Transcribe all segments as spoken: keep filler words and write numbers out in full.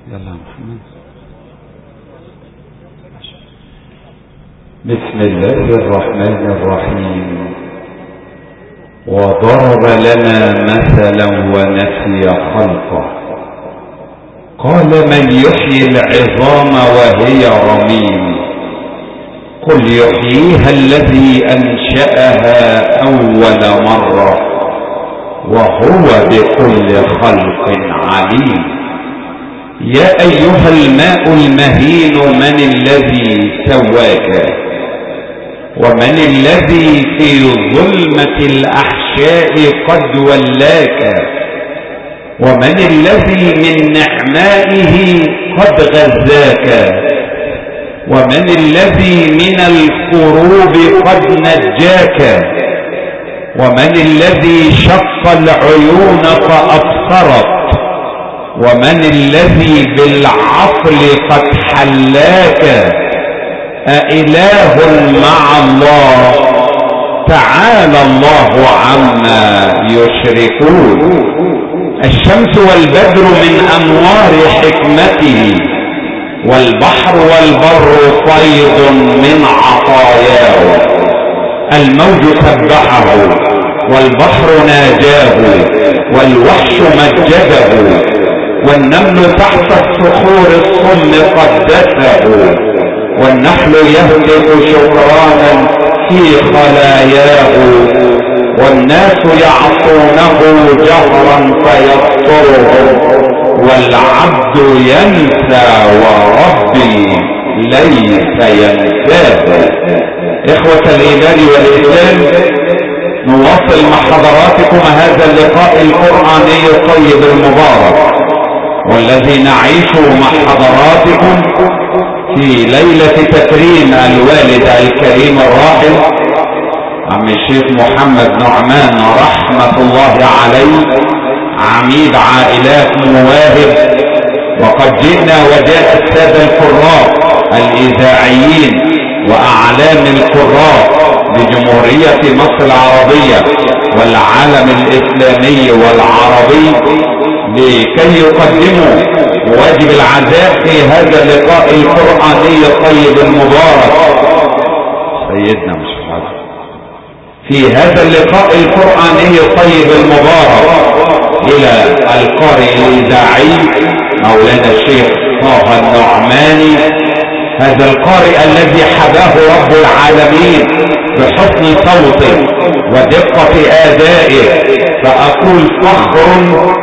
يلا محمد. بسم الله الرحمن الرحيم. وضرب لنا مثلا ونسي خلقه قال من يحيي العظام وهي رميم قل يحييها الذي أنشأها أول مرة وهو بكل خلق عليم. يا أيها الماء المهين من الذي سواك ومن الذي في ظلمة الأحشاء قد ولاك ومن الذي من نعمائه قد غذاك ومن الذي من الكروب قد نجاك ومن الذي شق العيون فأبصرت ومن الذي بالعقل قد حلاك أإله مع الله تعالى الله عما يشركون. الشمس والبدر من أنوار حكمته والبحر والبر فيض من عطاياه. الموج سبحه والبحر ناجاه والوحش مجده والنمل تحت الصخور الصم قدسه والنحل يهتف شكرانا في خلاياه والناس يعصونه جهرا فيسترهم والعبد ينسى وربي ليس ينساه. إخوة الإيمان والإسلام، نواصل مع حضراتكم هذا اللقاء القرآني الطيب المبارك والذي نعيشه مع حضراتكم في ليلة تكريم الوالد الكريم الراحل عم الشيخ محمد نعمان رحمة الله عليه عميد عائلات مواهب. وقد جئنا وجاء السادة القراء الإذاعيين وأعلام القراء بجمهورية مصر العربية والعالم الإسلامي والعربي لكي يقدموا واجب العزاء في هذا اللقاء القرآني الطيب المبارك. سيدنا مش حاضر في هذا اللقاء القرآني الطيب المبارك إلى القارئ الإذاعي مولانا الشيخ طه النعماني، هذا القارئ الذي حباه رب العالمين بحسن صوته ودقة آدائه، فأقول فخر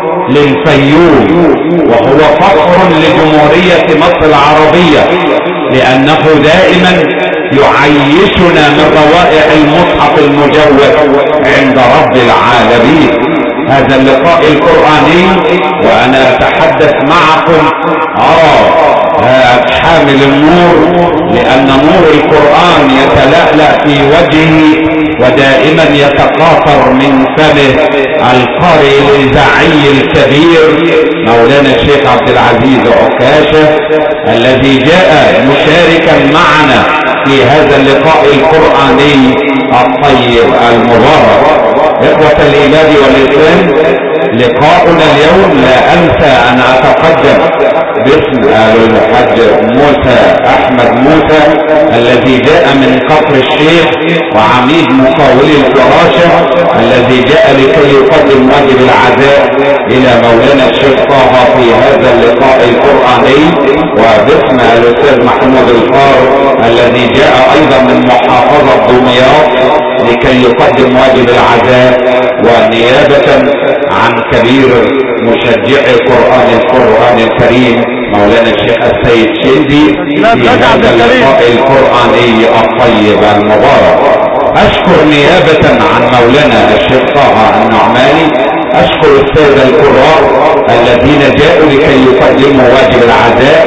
للفيوم وهو فخر لجمهورية مصر العربية لأنه دائما يعيشنا من روائع المصحف المجود عند رب العالمين. هذا اللقاء القرآني وأنا أتحدث معكم آه حامل النور، لأن نور القرآن يتلألأ في وجهه ودائما يتقاطر من فمه القارئ الإذاعي الكبير مولانا الشيخ عبد العزيز عكاشة الذي جاء مشاركا معنا في هذا اللقاء القرآني الطيب المبارك. إخوة الإيمان والإسلام، لقاؤنا اليوم لا أنسى أن أتقدم باسم الحاج موسى أحمد موسى الذي جاء من كفر الشيخ وعميد مقاولي الفراشة الذي جاء لكي يقدم واجب العزاء إلى مولانا الشيخ طه في هذا اللقاء القرآني، وباسم الأستاذ محمود الفار الذي جاء أيضا من محافظة دمياط لكي يقدم واجب العزاء، ونيابة عن كبير مشجعي قرآن القرآن الكريم مولانا الشيخ السيد شندي في هذا اللقاء القرآني الطيب المبارك. أشكر نيابة عن مولانا الشيخ طه النعماني، أشكر السادة القراء الذين جاءوا لكي يقدموا واجب العزاء،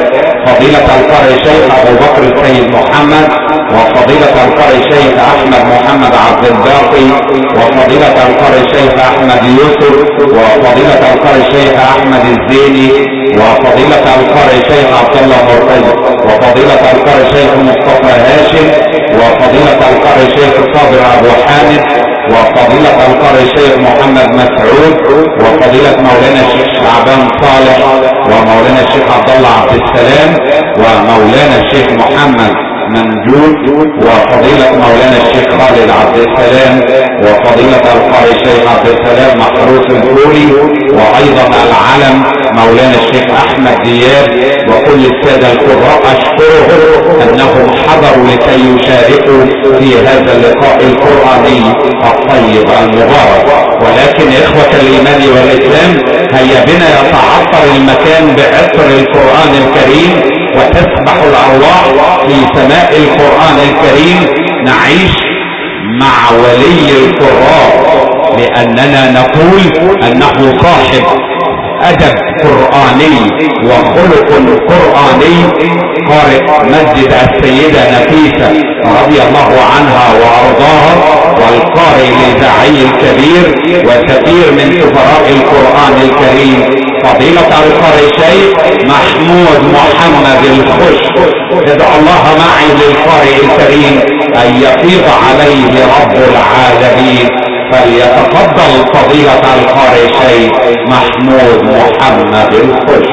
وفضيلة القارئ شيخ ابو بكر السيد محمد، وفضيلة القارئ شيخ احمد محمد عبد الباقي، وفضيلة القارئ شيخ احمد يوسف، وفضيلة القارئ شيخ احمد الزيني، وفضيلة القارئ شيخ عبد الله مرتضى، وفضيلة القارئ شيخ مصطفى هاشم، وفضيلة القارئ شيخ صابر ابو حامد، وفضيلة القارئ شيخ محمد مسعود، وفضيلة مولانا الشيخ شعبان صالح، ومولانا الشيخ عبد الله عبد السلام، ومولانا الشيخ محمد منجود، وفضيلة مولانا الشيخ خالد عبد السلام، وفضيلة القارئ الشيخ عبد السلام محروس الكوري، وايضا العلم مولانا الشيخ احمد دياب، وكل السادة القراء اشكرهم انهم حضروا لكي يشاركوا في هذا اللقاء القرآني الطيب المبارك. ولكن اخوة الايمان والاسلام، هيا بنا يتعطر المكان بعطر القرآن الكريم وتسبح الارواح في سماء القرآن الكريم، نعيش مع ولي القراء، لاننا نقول انه صاحب ادب قرآني وخلق قرآني. قارئ مسجد السيدة نفيسة رضي الله عنها وارضاها، والقارئ الاذاعي الكبير وكثير من سفراء القرآن الكريم فضيلة القارئ شيخ محمود محمد الخش. ادعو الله معي للقارئ الكريم ان يفيض عليه رب العالمين، فليتفضل فضيلة القارئ شيخ محمود محمد الخش.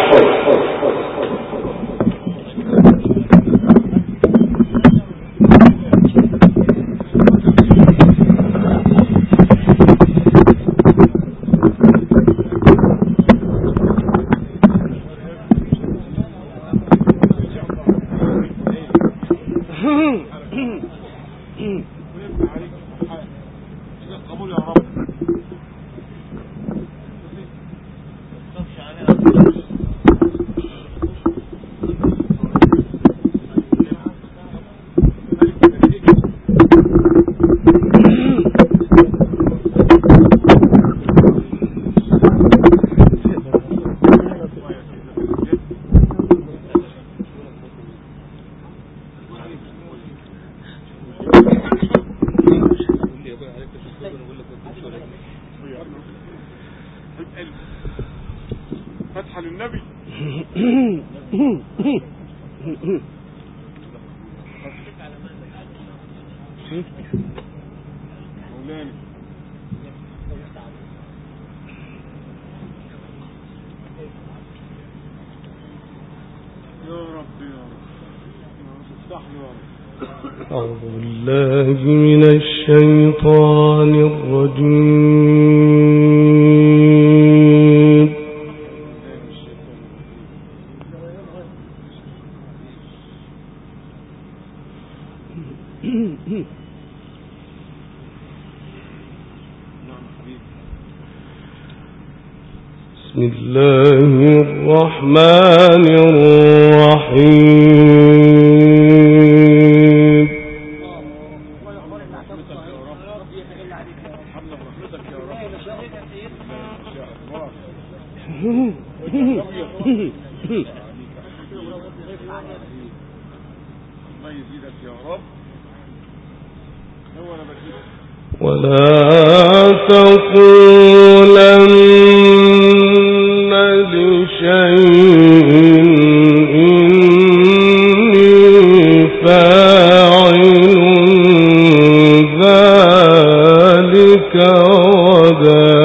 فتحة للنبي. مولانا يا رب يا رب افتح لي يا رب. أعوذ بالله من الشيطان الرجيم. بسم الله الرحمن الرحيم. ولا تقولن لشيء إني فاعل ذلك غدا.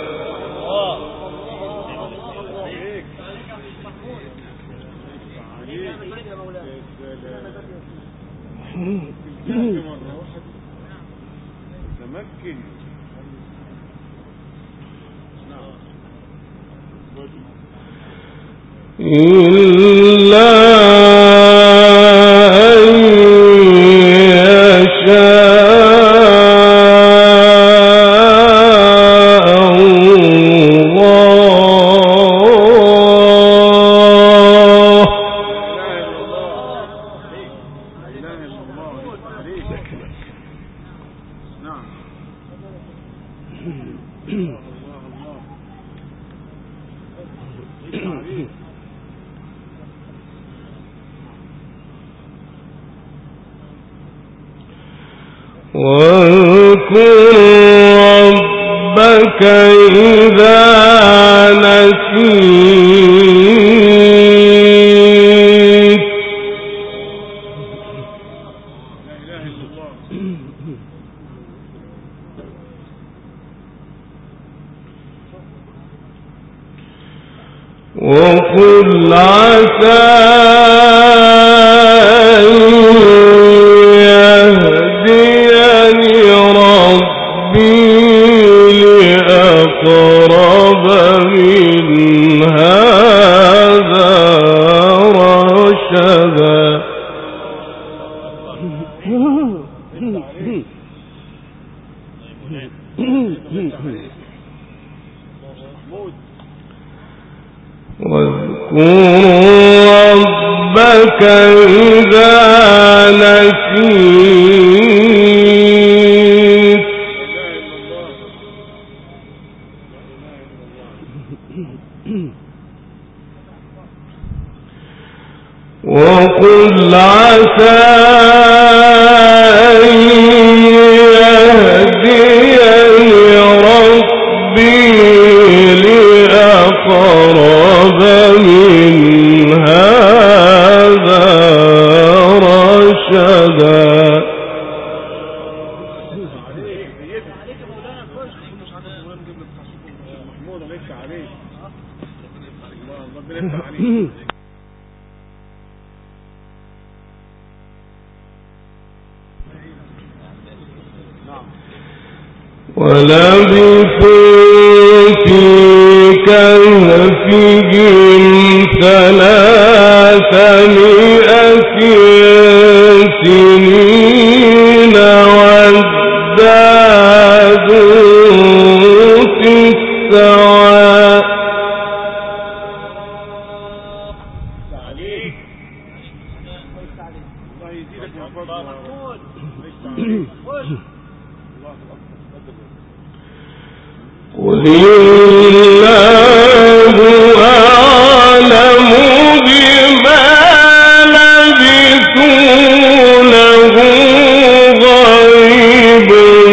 إلا أن يشاء الله. واذكر ربك إذا نسيت وقل عسى واذكر ربك إذا نسيت وقل عسى أن يهديني ربي لأقرب من هذا رشدا ولبثوا في كهفهم ثلاثمائة سنين وازدادوا تسعا قل الله أعلم بما لبثوا له غيب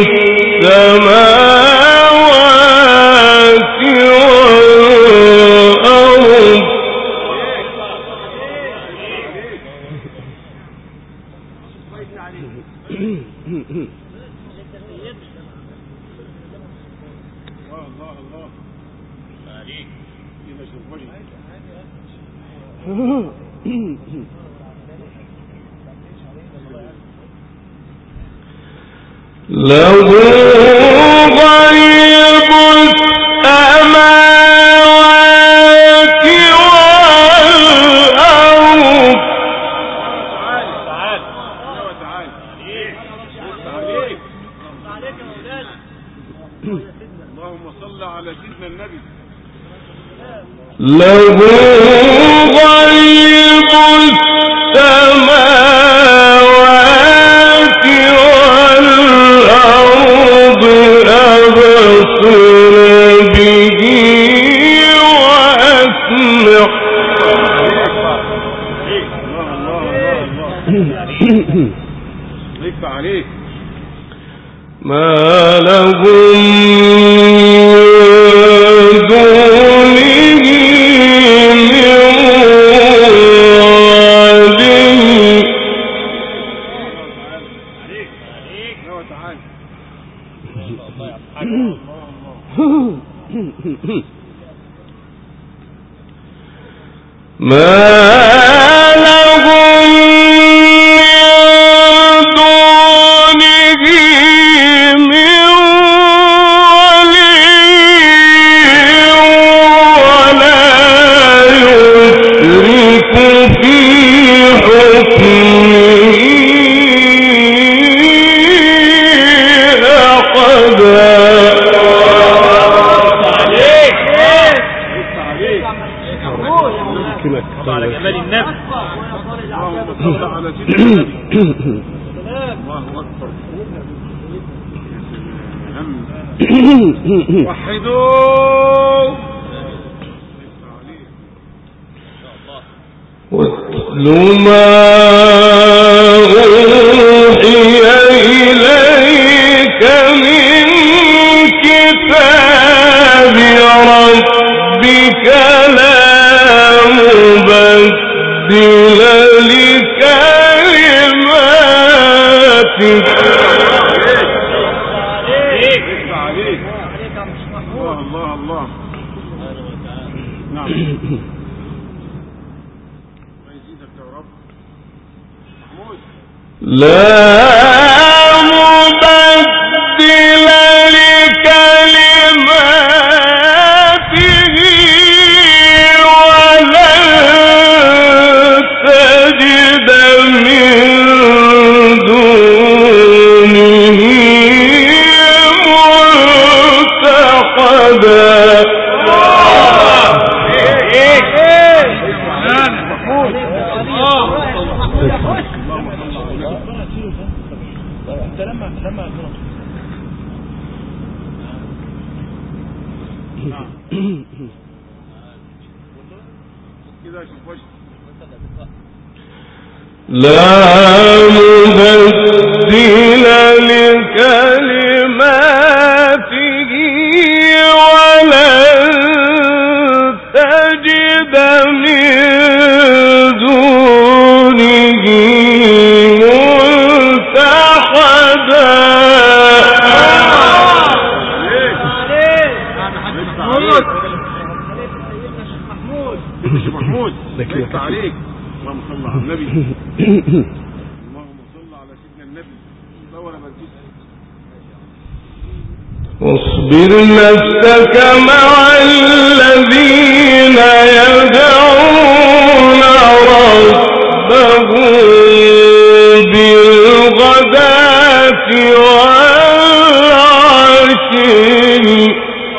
السماوات والأرض له غيب السماوات والأرض اللهم صل على سيدنا النبي. له غيب السماوات والأرض أبصر به وأسمع الله عليك ما لهم دونه من ولي ما لهم على جمال النبي. اللهم صل على سيدنا النبي. الله اكبر. وحدوا واتل ما أوحي إليك لا مبدل لكلماتك الله الله نعم لا مبدل لكلماته ولن تجد من دونه ملتحدا لا مبدل لكلماته ولن تجد من دونه ملتحدا محمود لك عليك اللهم صل على النبي اللهم صل على سيدنا النبي دور مسجد واصبر نفسك مع الذين يدعون ربهم بالغداة والعشي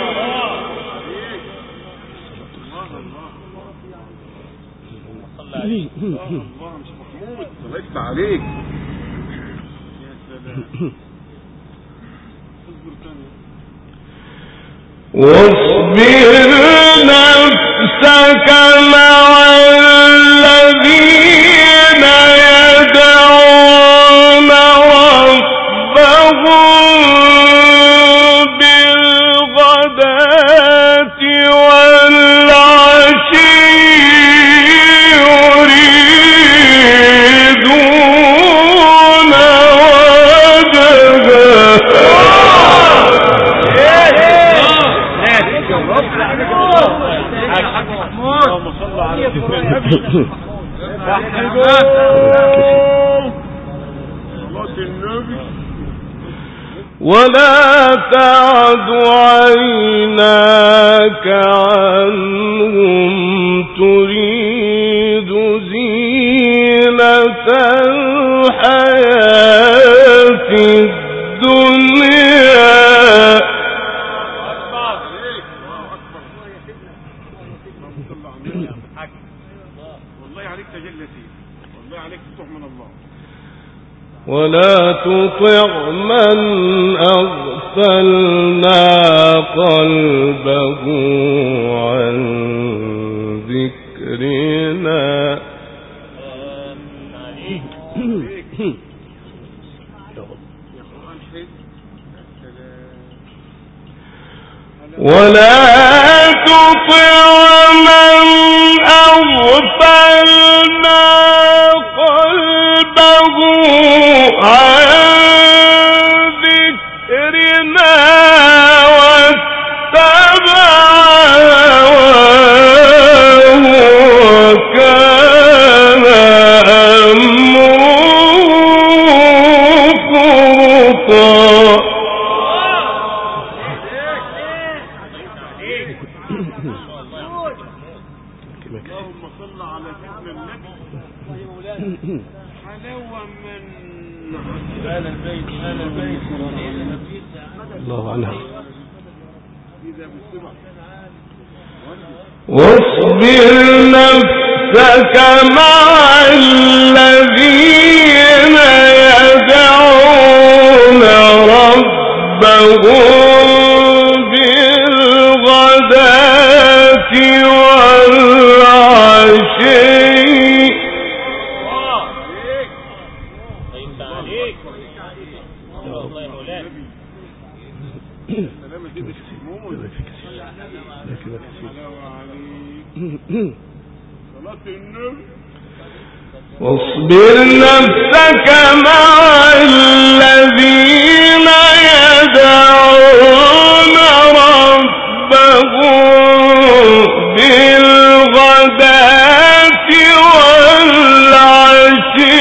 الله مش محمود صليت عليك يا سلام اصبر ثاني واصبر نفسك مع الذين يدعون ربهم بالغداة والعشي ولا تعد عيناك عنهم تريد زينة الحياة الدنيا ولا تطع من أغفلنا قلبه عن ذكرنا ولا تطع من أغفلنا قلبه عن ذكرنا واتبع هواه وكان أمره فرطا اللهم صل على سيدنا النبي حلاوة من آل البيت آل البيت الله عنها إذا بالسبع واصبر نفسك مع الذين يدعون ربهم بالغداة والعشي سلامة جدا محمود حلاوة عليك صلاة النبي. واصبر نفسك مع الذين يدعون ربهم بالغداة والعشي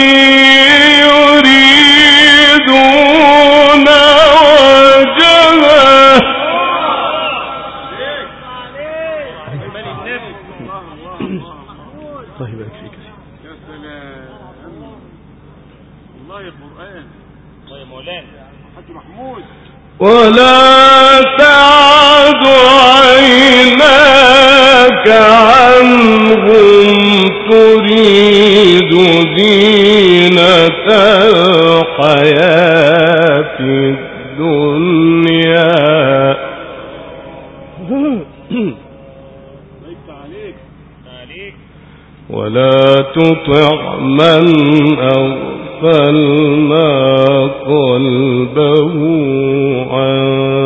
يريدون وجهه. الله يبارك فيك. يا سلام، والله قرآن. الله يا مولانا حاج محمود. ولا تعد عيناك عنهم تريد زينة الحياة الدنيا. ليس عليك عليك. ولا تطع من أغفلنا قلبه عن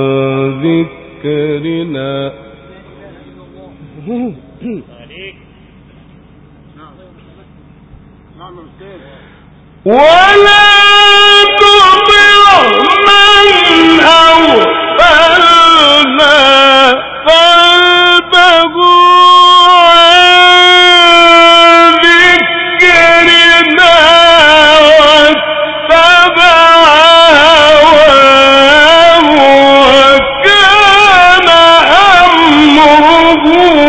ذكرنا. عليك. نعم نعم أستاذ. ولا تطع من أغفلنا قلبه عن ذكرنا واتبع هواه وكان أمره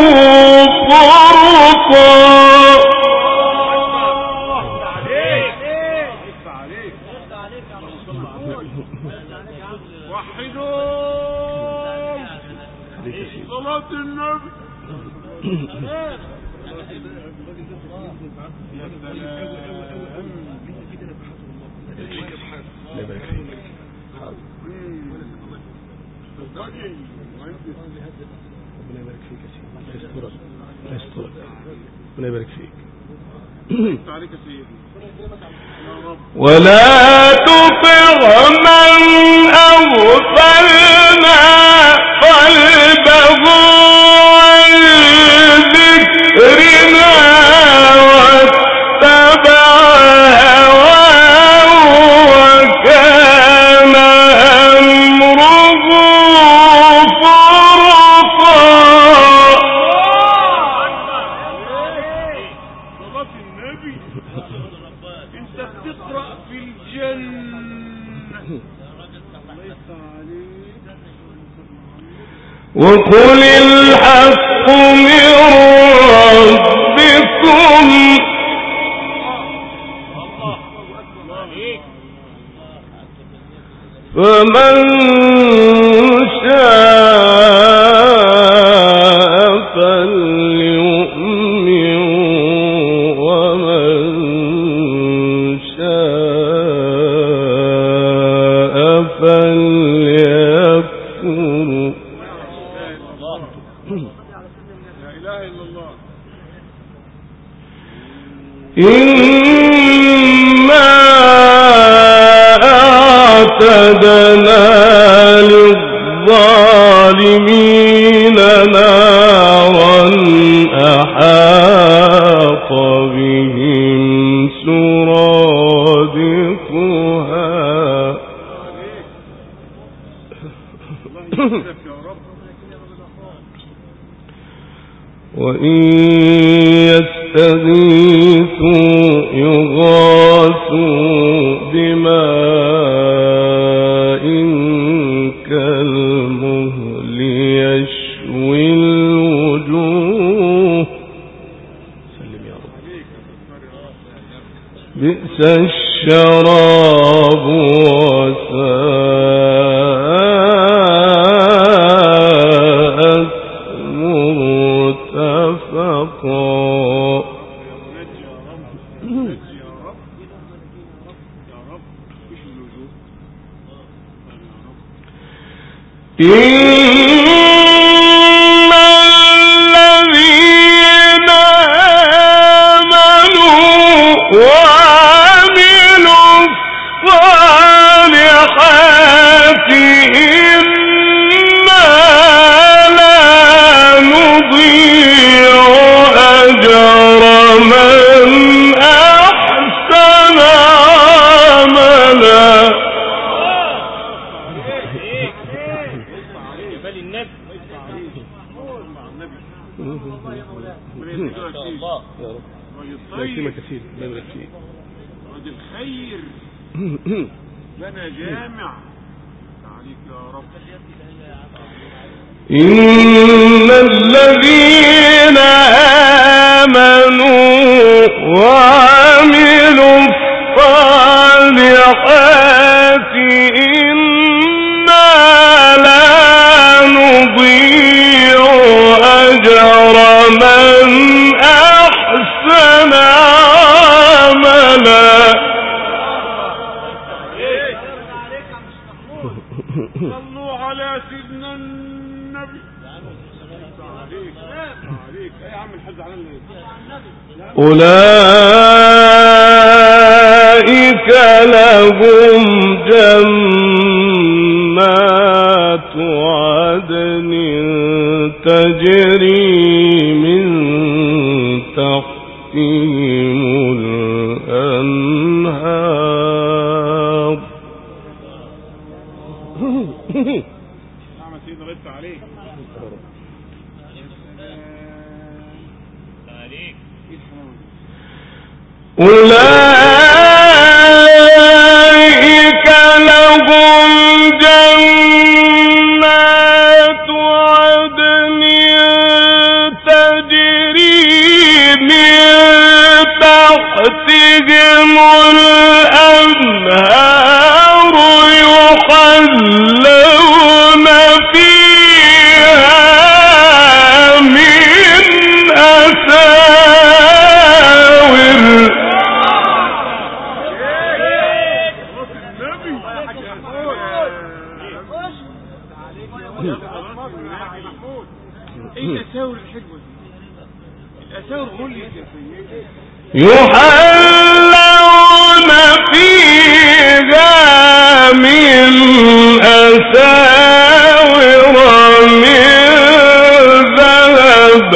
فرطا. صلاة النبي. ربنا يبارك فيك. عليك سيدي. ولا تطع من أغفلنا قلبه عن ذكرنا واتبع هواه وكان أمره فرطا. صلاة النبي. انت بتقرأ في الجنة. ليس عليك. وقل الحق من ربكم فمن شاء فليؤمن ومن شاء فليكفر. لا إله إلا الله. إنا أعتدنا للظالمين نارا أحاط بهم سرادقها. الله يسلمك يا رب. وإن يستغيثوا يغاثوا بماء كالمهل يشوي الوجوه. سلم يا رب. بئس الشراب وساءت مرتفقا. إن الذين آمنوا وعملوا الصالحات إنا لا نضيع إن شاء الله يا رب. راجل الله يكرمك طيب، يا سيدي، الله يبارك فيك. راجل خير، بنى جامع. عليك يا رب. إن الذين آمنوا وعملوا الصالحات إنا لا نضيع أجر من أحسن عملا. صلوا على سيدنا النبي. عليك عليك يا عم الحاج على النبي. أولئك لهم جنات عدن تجري من تحتهم الأنهار. نعم سيدنا رد عليك. أولئك لهم جنات عدن تجري من تحتهم الأنهار يحلون فيها من أساور الأساور الحلوة دي، الأساور غليت يا سيدي. يحلون فيها من أساور من ذهب.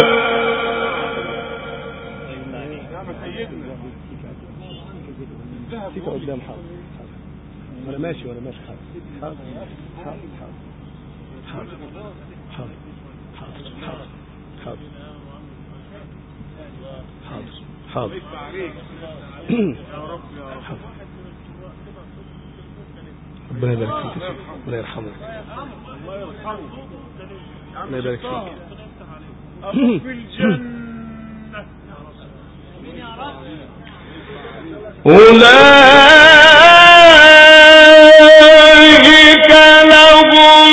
فيك قدام حاضر ولا ماشي ولا ماشي حاضر حاضر حاضر حاضر حاضر حاضر حاضر حاضر حاضر ربنا يبارك فيك، ربنا يرحمك، الله يبارك فيك. أبوك في الجنة. أولئك لهم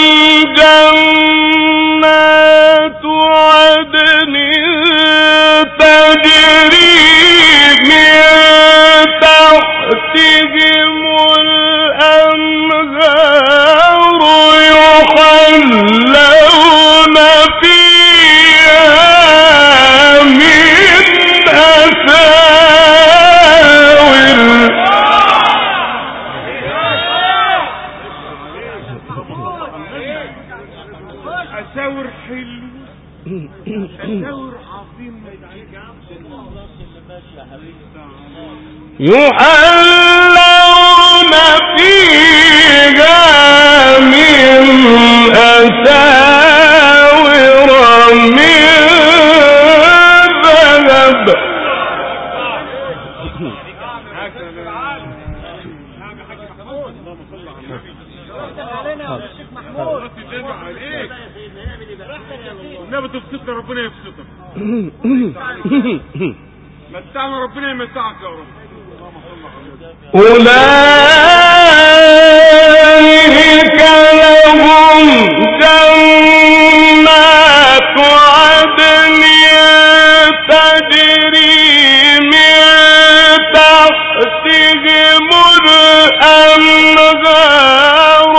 جنات عدن تجري من تحتهم الأنهار يحلون فيها من أساور. أساور حلو، أساور عظيم. يحلون فيها من أساور من ذهب. النبي تبسطنا ربنا يبسطك، متعنا ربنا يمتعك يا رب. أولئك لهم جنات عدن تجري من تحتهم الأنهار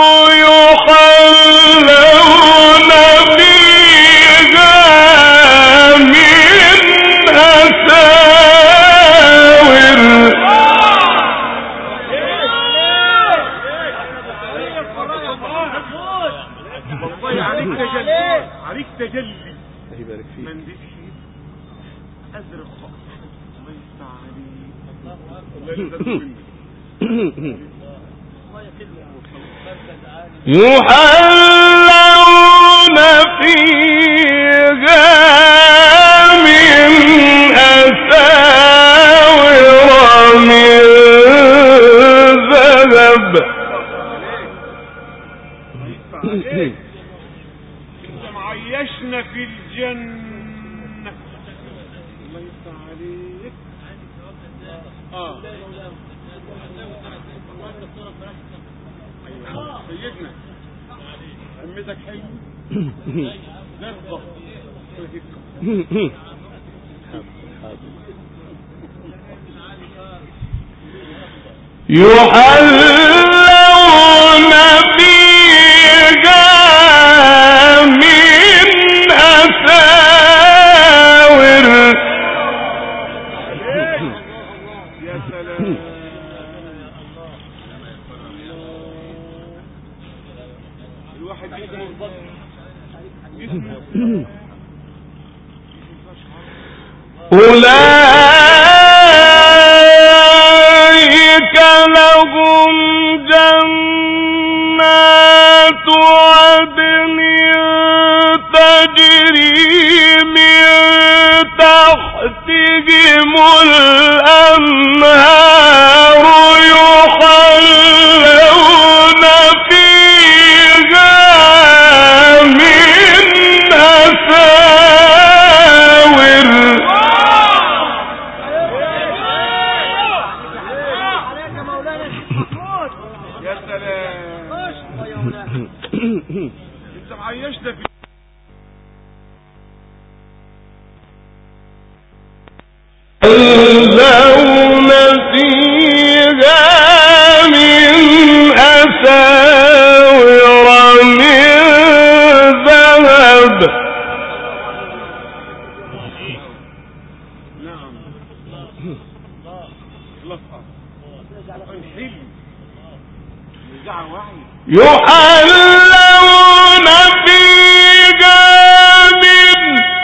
يحلون فيها من أساور. والله عليك تجلي، عليك تجلي. الله يبارك فيك. منديل شيء أزرق خالص. الله يفتح عليك. يحلون فيها اه سيدنا أمتك حلو نرضى يحلون فيها من أساور يا سلام الواحد جسمه جسمه أولئك لهم جنات عدن تجري من تحتهم الأنهار يحلون فيها من أساور يا سلام انت معيشنا في يحلون فيها من أساور من ذهب نعم لفظ الحلم نزع وعي يحلون فيها من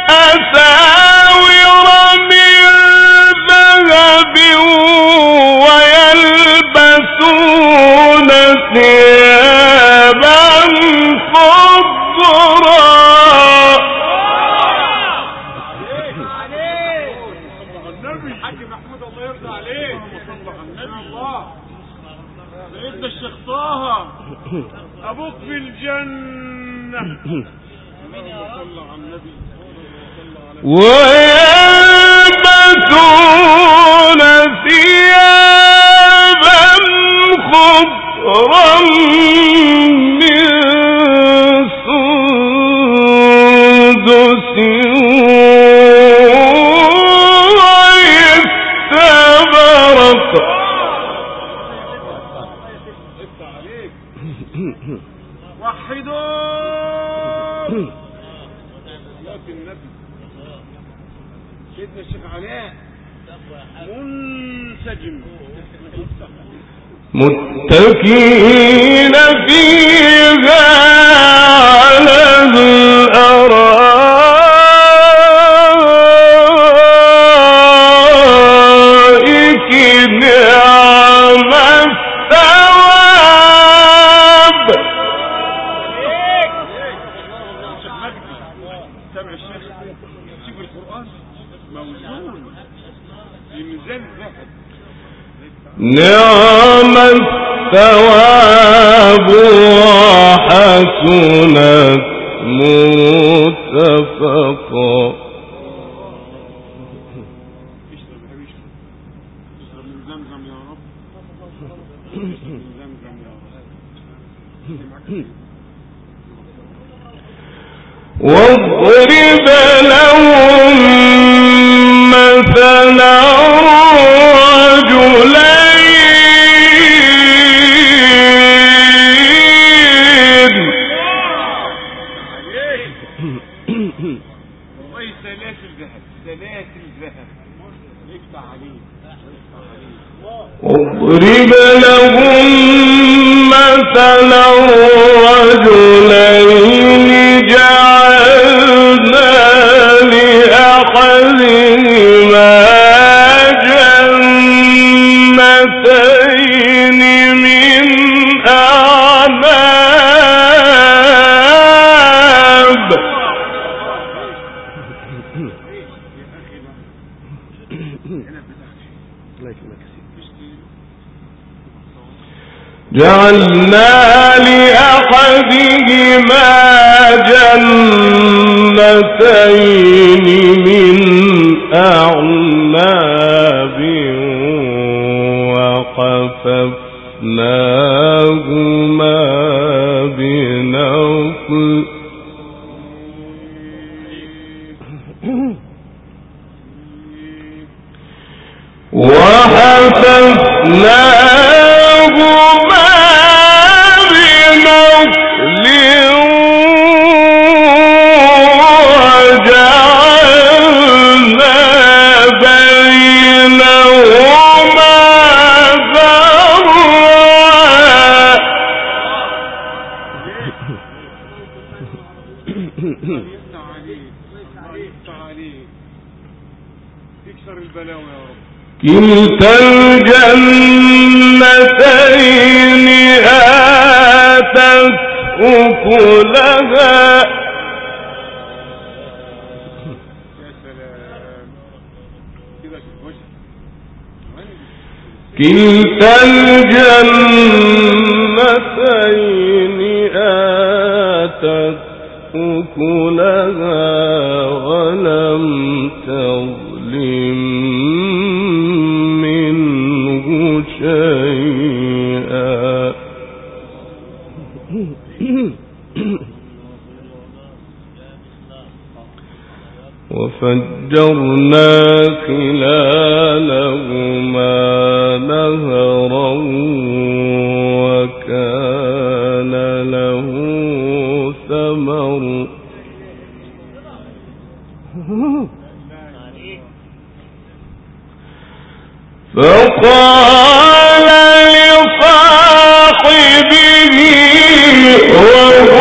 أساور من ذهب ويلبسون ثيابا خضرا النبي حاج محمود الله يرضى عليه صلى على النبي الله سيدنا الشيخ طه ابوك في الجنه صلى على النبي ويلبسون ثيابا خضرا من سندس واستبرق افتح عليك وحدوا صلاة النبي سيدنا الشيخ علاء منسجم متكئين فيها على الأرائك نعم الثواب الشيخ مجدي سامع الشيخ شوف القرآن موزون في ميزان ذهب نعم الثواب وحسنت مرتفقا اشرب يا باشا اشرب من زمزم يا رب اشرب من زمزم يا رب واضرب لهم مثلا رجلين والله سلاسل ذهب سلاسل ذهب افتح عليه افتح عليه واضرب لهم مثلا رجلين جعلنا لأحدهما جنتين من أعناب جعلنا لأحدهما جنتين من أعناب وحففناهما بنخل وجعلنا بينهما زرعا. كلتا الجنتين آتت أكلها. كلتا الجنتين آتت أكلها ولم تظلم منه شيئا. وفجرنا خلالهما نهرا وكان له ثمر. فقال لصاحبه وهو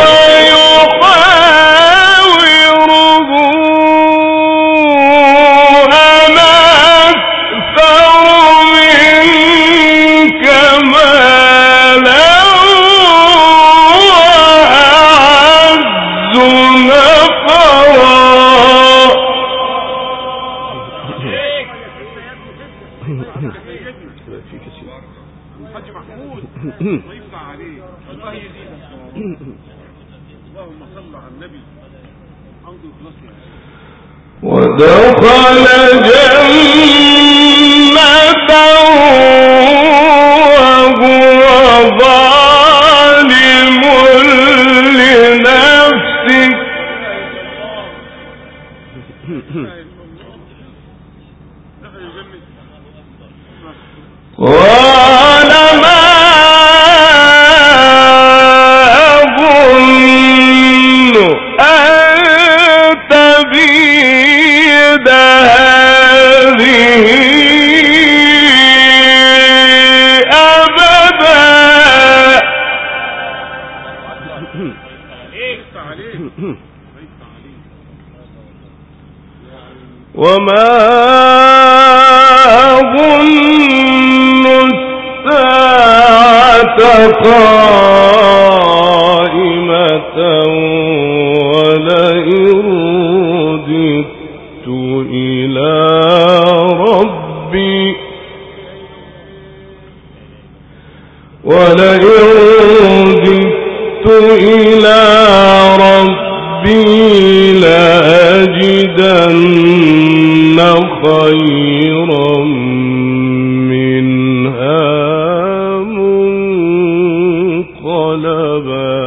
يحاوره أنا أكثر منك مالا وأعز نفرا. حاج محمود ضيفنا عليه الله يزيدك. اللهم صل على النبي. حمد وخلاص. ودخل جنته وهو ظالم لنفسه. قال ما أظن أن تبيد هذه أبدا. وما أظن الساعة قائمة ولئن رددت إلى ربي ولئن رددت إلى ربي لأجدن خيرا منها منقلبا.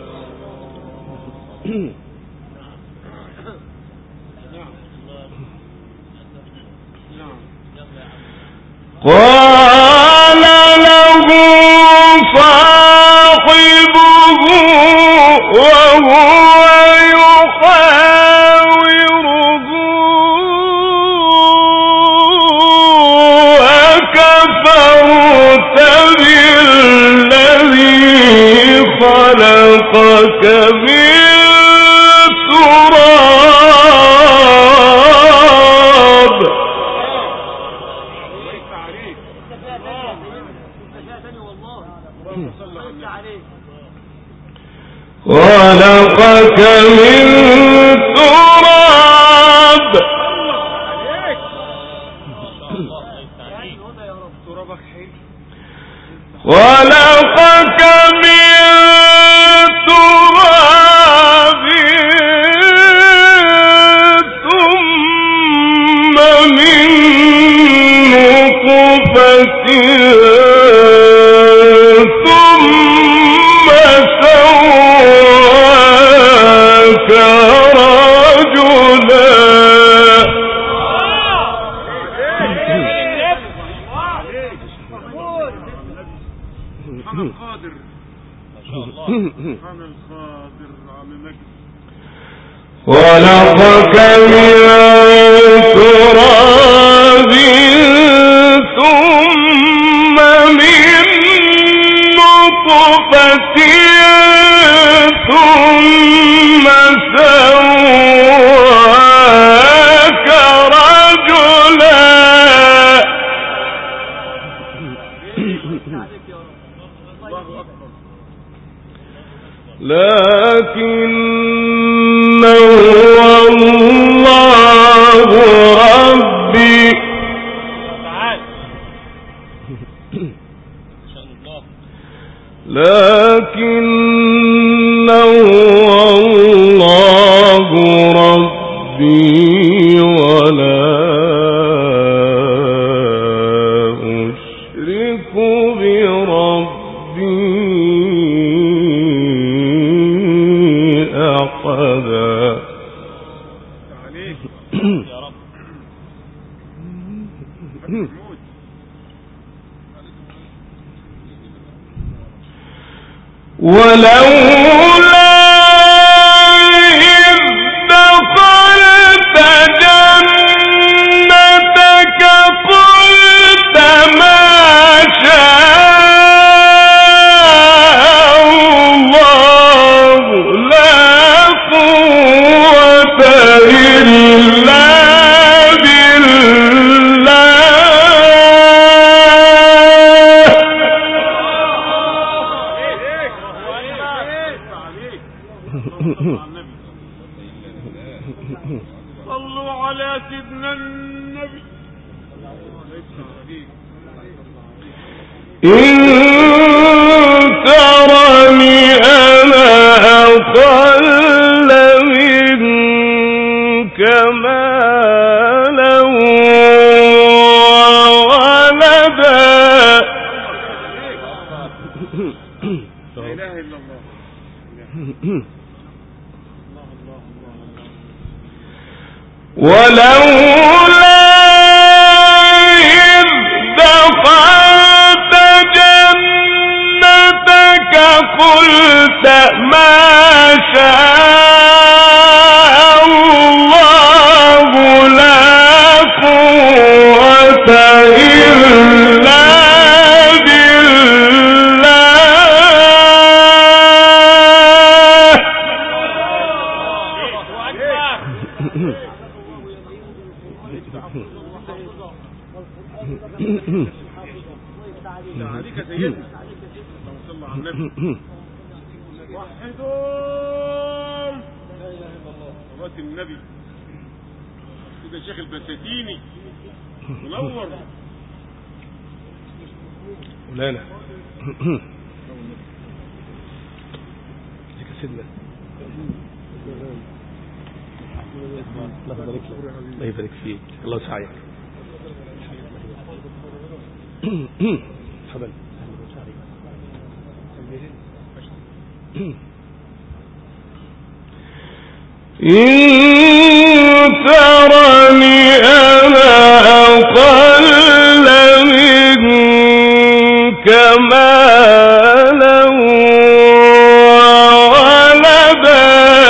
قال له صاحبه وهو يحاوره أكفرت بالذي خلقك من تراب. خلقك من تراب خلقك من تراب ثم من نطفة ثم سواك رجلا. سبحان القادر عم مجد. خلقك من تراب ثم من نطفة ثم سواك رجلا. لكن هو الله ربي لكن هو الله ربي ولا أشرك بربي أحدا. ولولا إذ دخلت جنتك قلت ما شاء الله لا قوة إلا صلوا على سيدنا النبي. إن ترني أنا أقل منك مالا وولدا. لا إله إلا الله. ولولا إذ دخلت جنتك قلت ما شاء الله لا قوة إلا عليك سيدنا. صلى على النبي. وحدهم صلاة النبي. كده شيخ البساتيني منور مولانا. ازيك يا سيدنا؟ الله يبارك لك. الله يبارك فيك. الله يسعدك. حبل إن ترني أنا أقل منك مالا وولدا.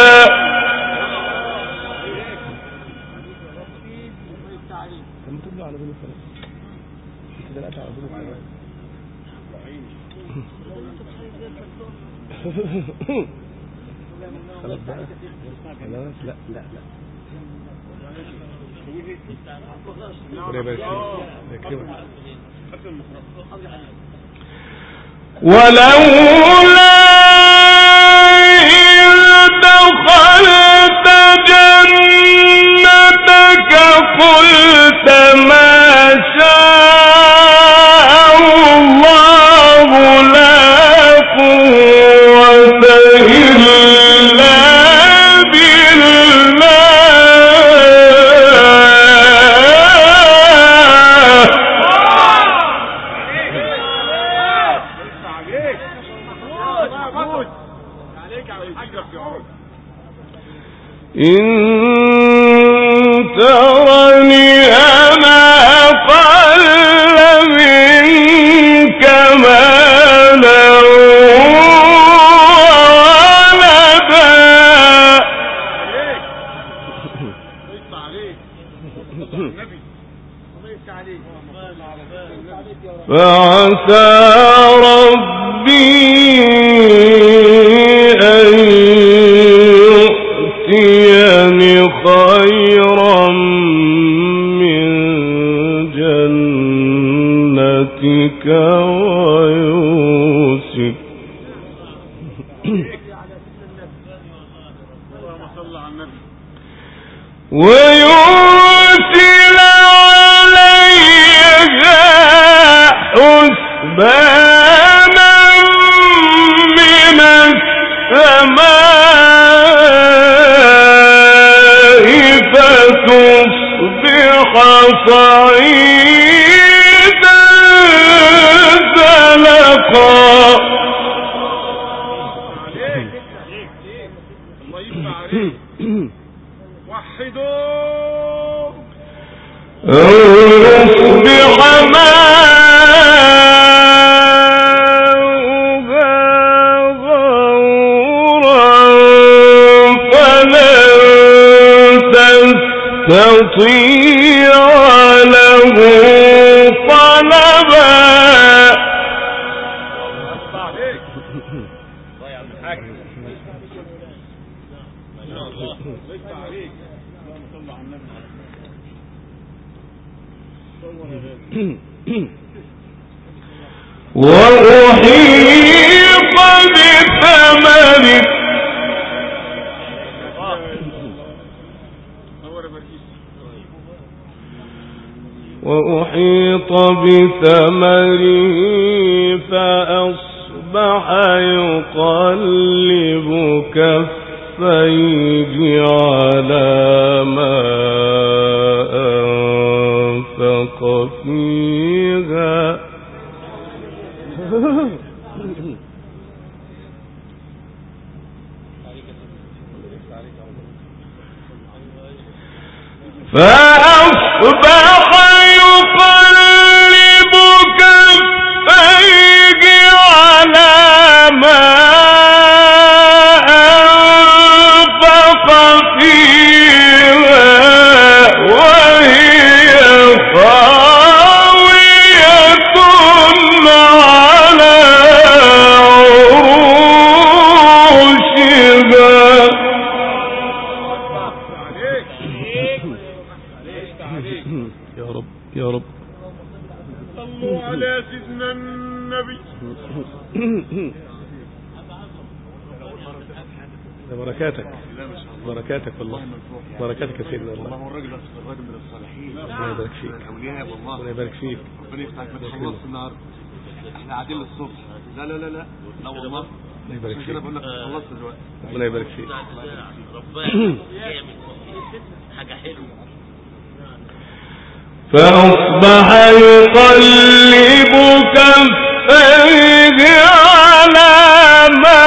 خلاص بقى خلاص. لا لا لا ولولا إذ دخلت جنتك قلت ما شاء الله لا قوة إلا بالله. إن ترني أنا أقل منك مالا فعسى ربي أن يؤتيني خيرا من جنتك ويوسف ويرسل عليها حسبانا من السماء فتصبح صعيدا زلقا. وحدوا أو يصبح ماؤها غورا فلن تستطيع له طلبا. وأحيط بثمره وأحيط بثمره فأصبح يقلب كفيه على ما أنفق فيها فأصبح يقلب كفيه على ما أنفق فيها وهي خاوية على عروشها. يا رب يا رب صلوا على سيدنا النبي. بركاتك بركاتك والله بركاتك يا سيدنا والله الله. الراجل الراجل من الصالحين. ربنا يبارك فيك. الاولياء والله. ربنا يبارك فيك. ربنا يفتح لك خلصت النهارده. احنا قاعدين للصبح. لا لا لا لا لا والله. ربنا يبارك عشان فيك. كده بقول لك خلصت دلوقتي. ربنا يبارك فيك. ربنا حاجه حلوه. فأصبح يقلب كفيه على ما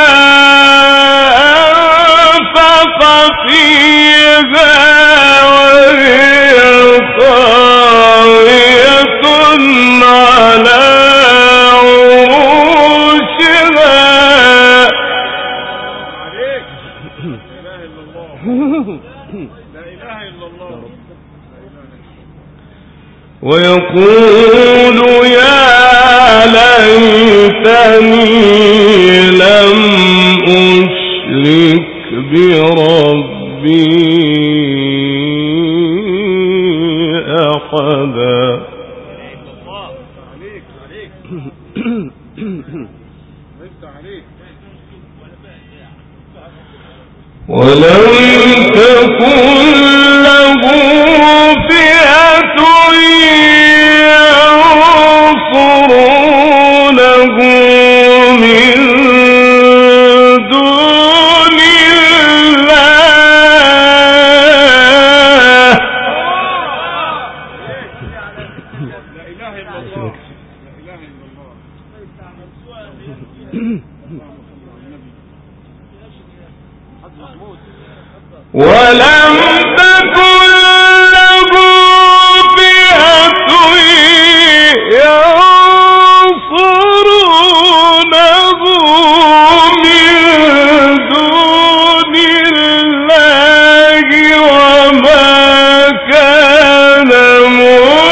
أنفق فيها وهي خاوية على عروشها. لا اله الا الله. ويقول يا ليتني لم أشرك بربي أحدا. عليك عليك عليك. ولم تكن له فئة ينصرونه من دون الله. لا اله الا الله. لا اله الا الله. ولم تكن له فئة ينصرونه من دون الله وما كان منتصرا.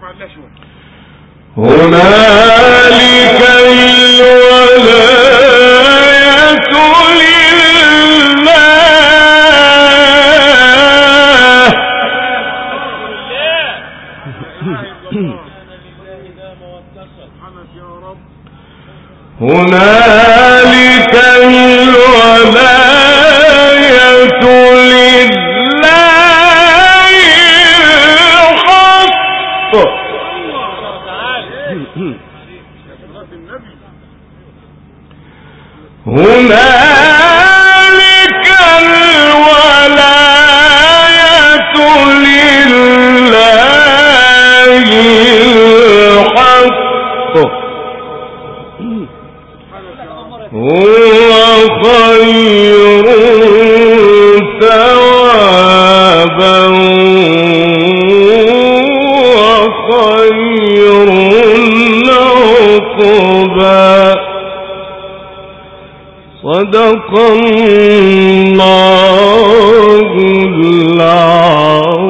هنالك الولاية لله. هنالك الولاية لله الحق. هنالك الولاية لله الحق. هو خير ثوابا وخير عقبا. صدق الله العظيم.